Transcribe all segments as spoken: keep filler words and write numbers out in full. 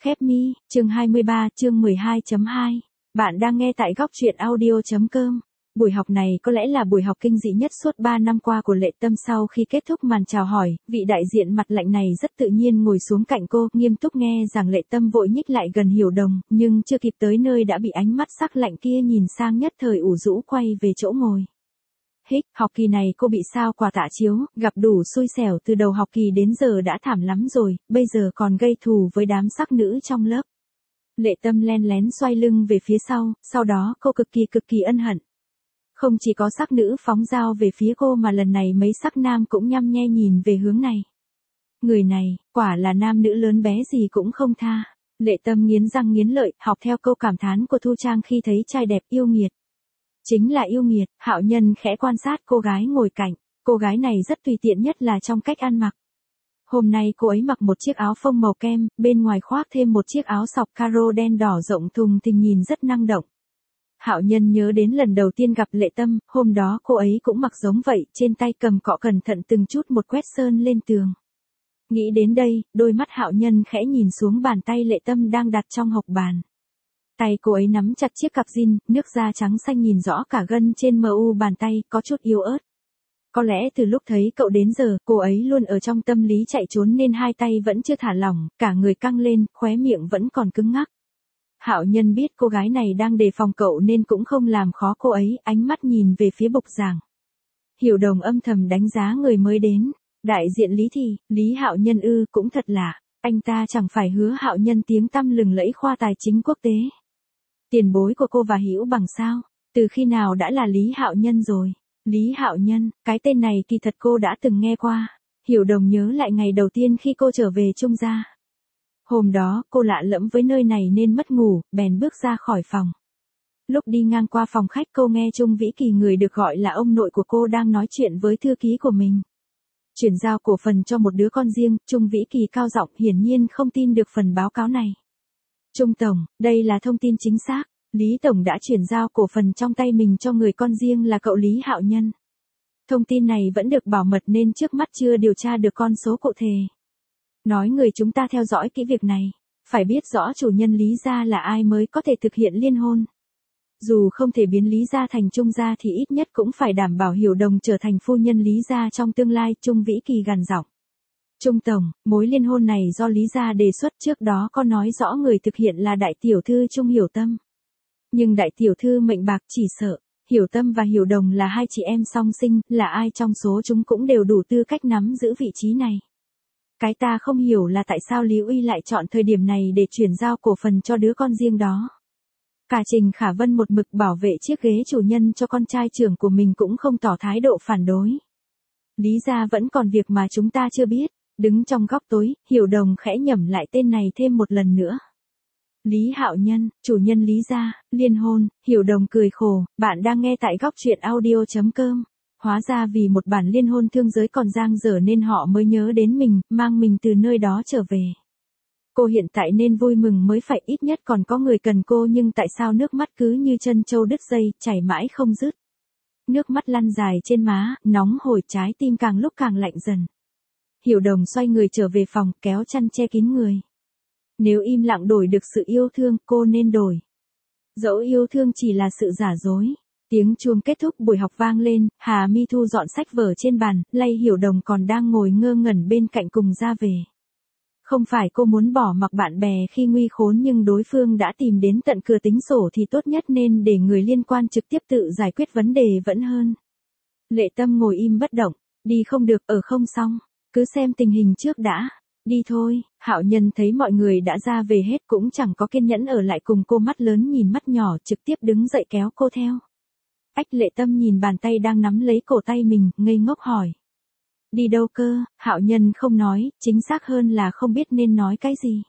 Khép mi, chương hai mươi ba, chương mười hai chấm hai. Bạn đang nghe tại góc truyện audio chấm com. Buổi học này có lẽ là buổi học kinh dị nhất suốt ba năm qua của Lệ Tâm. Sau khi kết thúc màn chào hỏi, vị đại diện mặt lạnh này rất tự nhiên ngồi xuống cạnh cô, nghiêm túc nghe rằng. Lệ Tâm vội nhích lại gần Hiểu Đồng, nhưng chưa kịp tới nơi đã bị ánh mắt sắc lạnh kia nhìn sang, nhất thời ủ rũ quay về chỗ ngồi. Hích, học kỳ này cô bị sao quả tạ chiếu, gặp đủ xui xẻo, từ đầu học kỳ đến giờ đã thảm lắm rồi, bây giờ còn gây thù với đám sắc nữ trong lớp. Lệ Tâm len lén xoay lưng về phía sau, sau đó cô cực kỳ cực kỳ ân hận. Không chỉ có sắc nữ phóng dao về phía cô mà lần này mấy sắc nam cũng nhăm nhe nhìn về hướng này. Người này, quả là nam nữ lớn bé gì cũng không tha. Lệ Tâm nghiến răng nghiến lợi, học theo câu cảm thán của Thu Trang khi thấy trai đẹp, yêu nghiệt. Chính là yêu nghiệt. Hạo Nhân khẽ quan sát cô gái ngồi cạnh. Cô gái này rất tùy tiện, nhất là trong cách ăn mặc. Hôm nay cô ấy mặc một chiếc áo phông màu kem, bên ngoài khoác thêm một chiếc áo sọc caro đen đỏ rộng thùng thình, nhìn rất năng động. Hạo Nhân nhớ đến lần đầu tiên gặp Lệ Tâm, hôm đó cô ấy cũng mặc giống vậy, trên tay cầm cọ cẩn thận từng chút một quét sơn lên tường. Nghĩ đến đây, đôi mắt Hạo Nhân khẽ nhìn xuống bàn tay Lệ Tâm đang đặt trong hộc bàn. Tay cô ấy nắm chặt chiếc cặp jean, nước da trắng xanh nhìn rõ cả gân trên mu bàn tay, có chút yếu ớt. Có lẽ từ lúc thấy cậu đến giờ, cô ấy luôn ở trong tâm lý chạy trốn nên hai tay vẫn chưa thả lỏng, cả người căng lên, khóe miệng vẫn còn cứng ngắc. Hạo Nhân biết cô gái này đang đề phòng cậu nên cũng không làm khó cô ấy, ánh mắt nhìn về phía bục giảng. Hiểu Đồng âm thầm đánh giá người mới đến. Đại diện Lý thì, Lý Hạo Nhân ư, cũng thật lạ, anh ta chẳng phải Hứa Hạo Nhân tiếng tăm lừng lẫy khoa tài chính quốc tế. Tiền bối của cô và Hữu Bằng sao? Từ khi nào đã là Lý Hạo Nhân rồi? Lý Hạo Nhân, cái tên này kỳ thật cô đã từng nghe qua. Hiểu Đồng nhớ lại ngày đầu tiên khi cô trở về Trung gia. Hôm đó, cô lạ lẫm với nơi này nên mất ngủ, bèn bước ra khỏi phòng. Lúc đi ngang qua phòng khách, cô nghe Trung Vĩ Kỳ, người được gọi là ông nội của cô, đang nói chuyện với thư ký của mình. Chuyển giao cổ phần cho một đứa con riêng, Trung Vĩ Kỳ cao giọng, hiển nhiên không tin được phần báo cáo này. Trung Tổng, đây là thông tin chính xác. Lý Tổng đã chuyển giao cổ phần trong tay mình cho người con riêng là cậu Lý Hạo Nhân. Thông tin này vẫn được bảo mật nên trước mắt chưa điều tra được con số cụ thể. Nói người chúng ta theo dõi kỹ việc này, phải biết rõ chủ nhân Lý gia là ai mới có thể thực hiện liên hôn. Dù không thể biến Lý gia thành Trung gia thì ít nhất cũng phải đảm bảo Hiểu Đồng trở thành phu nhân Lý gia trong tương lai, Trung Vĩ Kỳ gằn giọng. Trung Tổng, mối liên hôn này do Lý gia đề xuất, trước đó có nói rõ người thực hiện là đại tiểu thư Trung Hiểu Tâm. Nhưng đại tiểu thư mệnh bạc, chỉ sợ Hiểu Tâm và Hiểu Đồng là hai chị em song sinh, là ai trong số chúng cũng đều đủ tư cách nắm giữ vị trí này. Cái ta không hiểu là tại sao Lý Uy lại chọn thời điểm này để chuyển giao cổ phần cho đứa con riêng đó. Cả Trình Khả Vân một mực bảo vệ chiếc ghế chủ nhân cho con trai trưởng của mình cũng không tỏ thái độ phản đối. Lý gia vẫn còn việc mà chúng ta chưa biết. Đứng trong góc tối, Hiểu Đồng khẽ nhẩm lại tên này thêm một lần nữa. Lý Hạo Nhân, chủ nhân Lý gia, liên hôn. Hiểu Đồng cười khổ, bạn đang nghe tại góc truyện audio chấm com. Hóa ra vì một bản liên hôn thương giới còn dang dở nên họ mới nhớ đến mình, mang mình từ nơi đó trở về. Cô hiện tại nên vui mừng mới phải, ít nhất còn có người cần cô, nhưng tại sao nước mắt cứ như chân trâu đứt dây, chảy mãi không dứt. Nước mắt lăn dài trên má, nóng hổi, trái tim càng lúc càng lạnh dần. Hiểu Đồng xoay người trở về phòng, kéo chăn che kín người. Nếu im lặng đổi được sự yêu thương, cô nên đổi. Dẫu yêu thương chỉ là sự giả dối. Tiếng chuông kết thúc buổi học vang lên, Hà Mi thu dọn sách vở trên bàn, lay Hiểu Đồng còn đang ngồi ngơ ngẩn bên cạnh cùng ra về. Không phải cô muốn bỏ mặc bạn bè khi nguy khốn, nhưng đối phương đã tìm đến tận cửa tính sổ thì tốt nhất nên để người liên quan trực tiếp tự giải quyết vấn đề vẫn hơn. Lệ Tâm ngồi im bất động, đi không được, ở không xong, cứ xem tình hình trước đã. Đi thôi. Hạo Nhân thấy mọi người đã ra về hết cũng chẳng có kiên nhẫn ở lại cùng cô, mắt lớn nhìn mắt nhỏ, trực tiếp đứng dậy kéo cô theo. Ách, Lệ Tâm nhìn bàn tay đang nắm lấy cổ tay mình, ngây ngốc hỏi. Đi đâu cơ? Hạo Nhân không nói, chính xác hơn là không biết nên nói cái gì.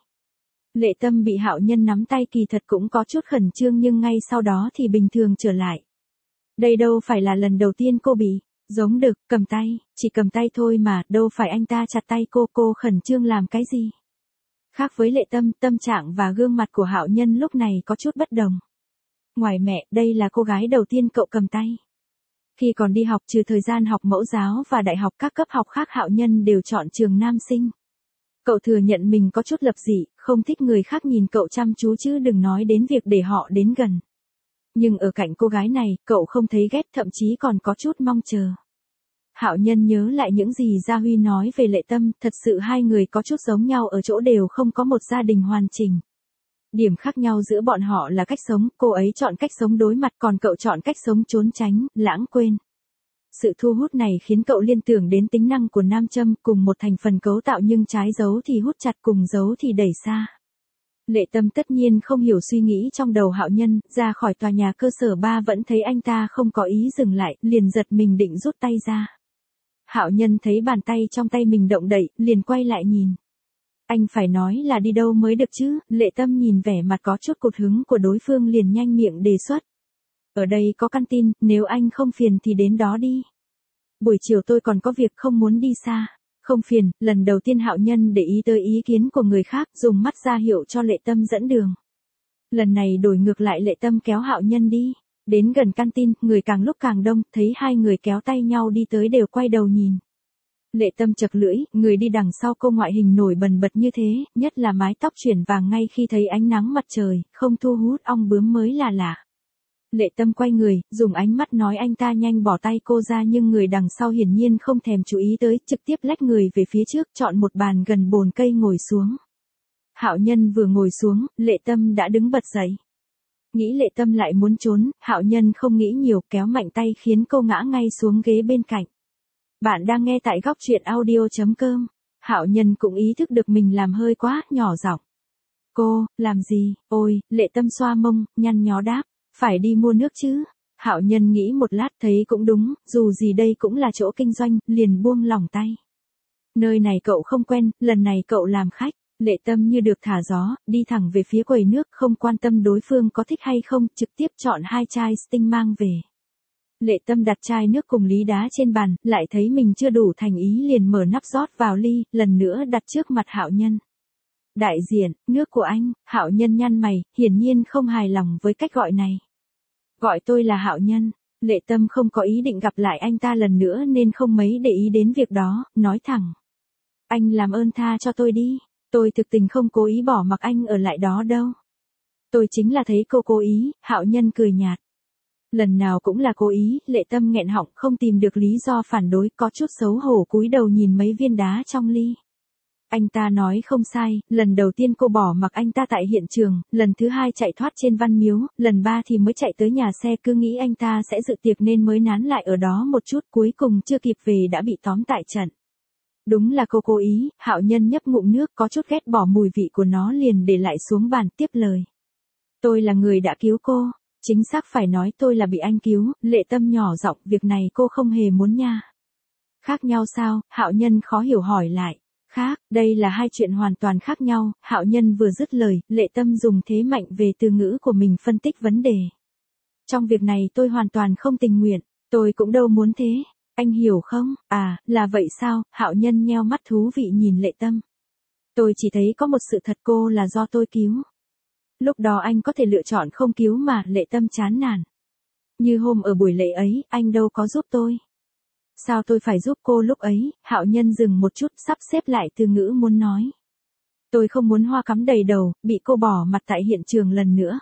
Lệ Tâm bị Hạo Nhân nắm tay kỳ thật cũng có chút khẩn trương, nhưng ngay sau đó thì bình thường trở lại. Đây đâu phải là lần đầu tiên cô bị giống đực, cầm tay, chỉ cầm tay thôi mà, đâu phải anh ta chặt tay cô, cô khẩn trương làm cái gì? Khác với Lệ Tâm, tâm trạng và gương mặt của Hạo Nhân lúc này có chút bất đồng. Ngoài mẹ, đây là cô gái đầu tiên cậu cầm tay. Khi còn đi học, trừ thời gian học mẫu giáo và đại học, các cấp học khác Hạo Nhân đều chọn trường nam sinh. Cậu thừa nhận mình có chút lập dị, không thích người khác nhìn cậu chăm chú chứ đừng nói đến việc để họ đến gần. Nhưng ở cạnh cô gái này, cậu không thấy ghét, thậm chí còn có chút mong chờ. Hạo Nhân nhớ lại những gì Gia Huy nói về Lệ Tâm, thật sự hai người có chút giống nhau ở chỗ đều không có một gia đình hoàn chỉnh. Điểm khác nhau giữa bọn họ là cách sống, cô ấy chọn cách sống đối mặt còn cậu chọn cách sống trốn tránh, lãng quên. Sự thu hút này khiến cậu liên tưởng đến tính năng của nam châm, cùng một thành phần cấu tạo nhưng trái dấu thì hút chặt cùng dấu thì đẩy xa. Lệ Tâm tất nhiên không hiểu suy nghĩ trong đầu Hạo Nhân, ra khỏi tòa nhà cơ sở ba vẫn thấy anh ta không có ý dừng lại, liền giật mình định rút tay ra. Hạo Nhân thấy bàn tay trong tay mình động đậy, liền quay lại nhìn. Anh phải nói là đi đâu mới được chứ, Lệ Tâm nhìn vẻ mặt có chút cụt hứng của đối phương liền nhanh miệng đề xuất. Ở đây có căn tin, nếu anh không phiền thì đến đó đi. Buổi chiều tôi còn có việc không muốn đi xa. Không phiền, lần đầu tiên Hạo Nhân để ý tới ý kiến của người khác, dùng mắt ra hiệu cho Lệ Tâm dẫn đường. Lần này đổi ngược lại Lệ Tâm kéo Hạo Nhân đi. Đến gần căn tin, người càng lúc càng đông, thấy hai người kéo tay nhau đi tới đều quay đầu nhìn. Lệ Tâm chật lưỡi, người đi đằng sau cô ngoại hình nổi bần bật như thế, nhất là mái tóc chuyển vàng ngay khi thấy ánh nắng mặt trời, không thu hút ong bướm mới là lạ. Lệ Tâm quay người, dùng ánh mắt nói anh ta nhanh bỏ tay cô ra nhưng người đằng sau hiển nhiên không thèm chú ý tới, trực tiếp lách người về phía trước, chọn một bàn gần bồn cây ngồi xuống. Hạo Nhân vừa ngồi xuống, Lệ Tâm đã đứng bật dậy. Nghĩ Lệ Tâm lại muốn trốn, Hạo Nhân không nghĩ nhiều, kéo mạnh tay khiến cô ngã ngay xuống ghế bên cạnh. Bạn đang nghe tại góc truyện audio chấm com. Hạo Nhân cũng ý thức được mình làm hơi quá, nhỏ giọng. Cô, làm gì? Ôi, Lệ Tâm xoa mông, nhăn nhó đáp. Phải đi mua nước chứ. Hạo Nhân nghĩ một lát thấy cũng đúng, dù gì đây cũng là chỗ kinh doanh, liền buông lỏng tay. Nơi này cậu không quen, lần này cậu làm khách. Lệ Tâm như được thả gió, đi thẳng về phía quầy nước, không quan tâm đối phương có thích hay không, trực tiếp chọn hai chai Sting mang về. Lệ Tâm đặt chai nước cùng lý đá trên bàn, lại thấy mình chưa đủ thành ý liền mở nắp rót vào ly, lần nữa đặt trước mặt Hạo Nhân. Đại diện, nước của anh. Hạo Nhân nhăn mày, hiển nhiên không hài lòng với cách gọi này. Gọi tôi là Hạo Nhân. Lệ Tâm không có ý định gặp lại anh ta lần nữa nên không mấy để ý đến việc đó, nói thẳng. Anh làm ơn tha cho tôi đi, tôi thực tình không cố ý bỏ mặc anh ở lại đó đâu. Tôi chính là thấy cô cố ý. Hạo Nhân cười nhạt. Lần nào cũng là cố ý. Lệ Tâm nghẹn họng không tìm được lý do phản đối, có chút xấu hổ cúi đầu nhìn mấy viên đá trong ly. Anh ta nói không sai, lần đầu tiên cô bỏ mặc anh ta tại hiện trường, lần thứ hai chạy thoát trên Văn Miếu, lần ba thì mới chạy tới nhà xe, cứ nghĩ anh ta sẽ dự tiệc nên mới nán lại ở đó một chút, cuối cùng chưa kịp về đã bị tóm tại trận. Đúng là cô cố ý. Hạo Nhân nhấp ngụm nước, có chút ghét bỏ mùi vị của nó liền để lại xuống bàn, tiếp lời. Tôi là người đã cứu cô, chính xác phải nói tôi là bị anh cứu. Lệ Tâm nhỏ giọng, việc này cô không hề muốn nha. Khác nhau sao? Hạo Nhân khó hiểu hỏi lại. Khác, đây là hai chuyện hoàn toàn khác nhau. Hạo Nhân vừa dứt lời, Lệ Tâm dùng thế mạnh về từ ngữ của mình phân tích vấn đề. Trong việc này tôi hoàn toàn không tình nguyện, tôi cũng đâu muốn thế, anh hiểu không? À, là vậy sao? Hạo Nhân nheo mắt thú vị nhìn Lệ Tâm. Tôi chỉ thấy có một sự thật, cô là do tôi cứu. Lúc đó anh có thể lựa chọn không cứu mà. Lệ Tâm chán nản. Như hôm ở buổi lễ ấy, anh đâu có giúp tôi. Sao tôi phải giúp cô lúc ấy? Hạo Nhân dừng một chút, sắp xếp lại từ ngữ muốn nói. Tôi không muốn hoa cắm đầy đầu, bị cô bỏ mặt tại hiện trường lần nữa.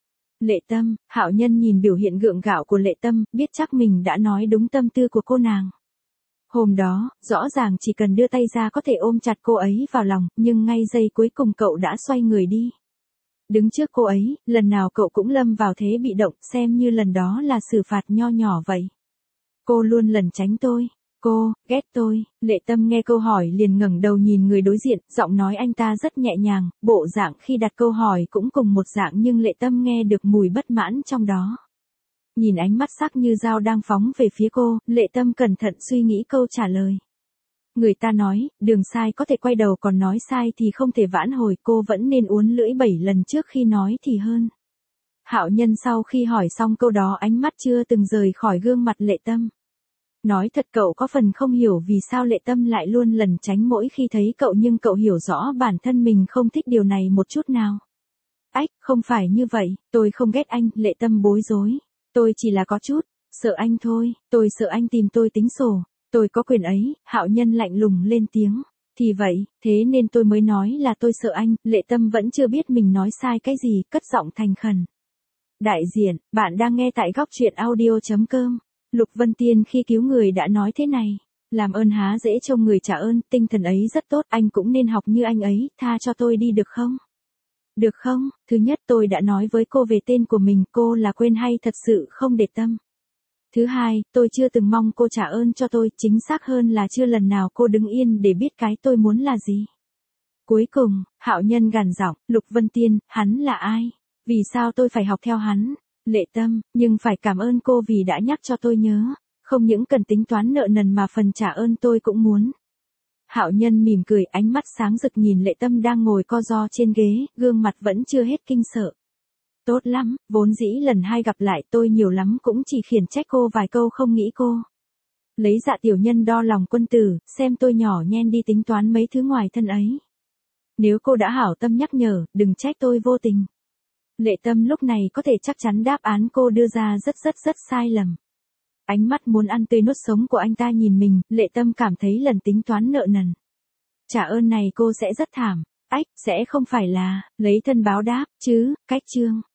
Lệ Tâm. Hạo Nhân nhìn biểu hiện gượng gạo của Lệ Tâm, biết chắc mình đã nói đúng tâm tư của cô nàng. Hôm đó, rõ ràng chỉ cần đưa tay ra có thể ôm chặt cô ấy vào lòng, nhưng ngay giây cuối cùng cậu đã xoay người đi. Đứng trước cô ấy, lần nào cậu cũng lâm vào thế bị động, xem như lần đó là xử phạt nho nhỏ vậy. Cô luôn lẩn tránh tôi. Cô, ghét tôi. Lệ Tâm nghe câu hỏi liền ngẩng đầu nhìn người đối diện, giọng nói anh ta rất nhẹ nhàng, bộ dạng khi đặt câu hỏi cũng cùng một dạng nhưng Lệ Tâm nghe được mùi bất mãn trong đó. Nhìn ánh mắt sắc như dao đang phóng về phía cô, Lệ Tâm cẩn thận suy nghĩ câu trả lời. Người ta nói, đường sai có thể quay đầu còn nói sai thì không thể vãn hồi, cô vẫn nên uốn lưỡi bảy lần trước khi nói thì hơn. Hạo Nhân sau khi hỏi xong câu đó ánh mắt chưa từng rời khỏi gương mặt Lệ Tâm. Nói thật cậu có phần không hiểu vì sao Lệ Tâm lại luôn lẩn tránh mỗi khi thấy cậu nhưng cậu hiểu rõ bản thân mình không thích điều này một chút nào. Ách, không phải như vậy, tôi không ghét anh. Lệ Tâm bối rối. Tôi chỉ là có chút, sợ anh thôi, tôi sợ anh tìm tôi tính sổ. Tôi có quyền ấy. Hạo Nhân lạnh lùng lên tiếng. Thì vậy, thế nên tôi mới nói là tôi sợ anh, Lệ Tâm vẫn chưa biết mình nói sai cái gì, cất giọng thành khẩn. Đại diện, bạn đang nghe tại góc truyện audio.com. Lục Vân Tiên khi cứu người đã nói thế này. Làm ơn há dễ trông người trả ơn, tinh thần ấy rất tốt, anh cũng nên học như anh ấy, tha cho tôi đi được không? Được không? Thứ nhất tôi đã nói với cô về tên của mình, cô là quên hay thật sự không để tâm. Thứ hai, tôi chưa từng mong cô trả ơn cho tôi, chính xác hơn là chưa lần nào cô đứng yên để biết cái tôi muốn là gì. Cuối cùng, Hạo Nhân gằn giọng, Lục Vân Tiên, hắn là ai? Vì sao tôi phải học theo hắn? Lệ Tâm, nhưng phải cảm ơn cô vì đã nhắc cho tôi nhớ. Không những cần tính toán nợ nần mà phần trả ơn tôi cũng muốn. Hạo Nhân mỉm cười, ánh mắt sáng rực nhìn Lệ Tâm đang ngồi co ro trên ghế, gương mặt vẫn chưa hết kinh sợ. Tốt lắm, vốn dĩ lần hai gặp lại tôi nhiều lắm cũng chỉ khiển trách cô vài câu không nghĩ cô. Lấy dạ tiểu nhân đo lòng quân tử, xem tôi nhỏ nhen đi tính toán mấy thứ ngoài thân ấy. Nếu cô đã hảo tâm nhắc nhở, đừng trách tôi vô tình. Lệ Tâm lúc này có thể chắc chắn đáp án cô đưa ra rất rất rất sai lầm. Ánh mắt muốn ăn tươi nuốt sống của anh ta nhìn mình, Lệ Tâm cảm thấy lần tính toán nợ nần. Trả ơn này cô sẽ rất thảm, ách, sẽ không phải là, lấy thân báo đáp, chứ, cách chương.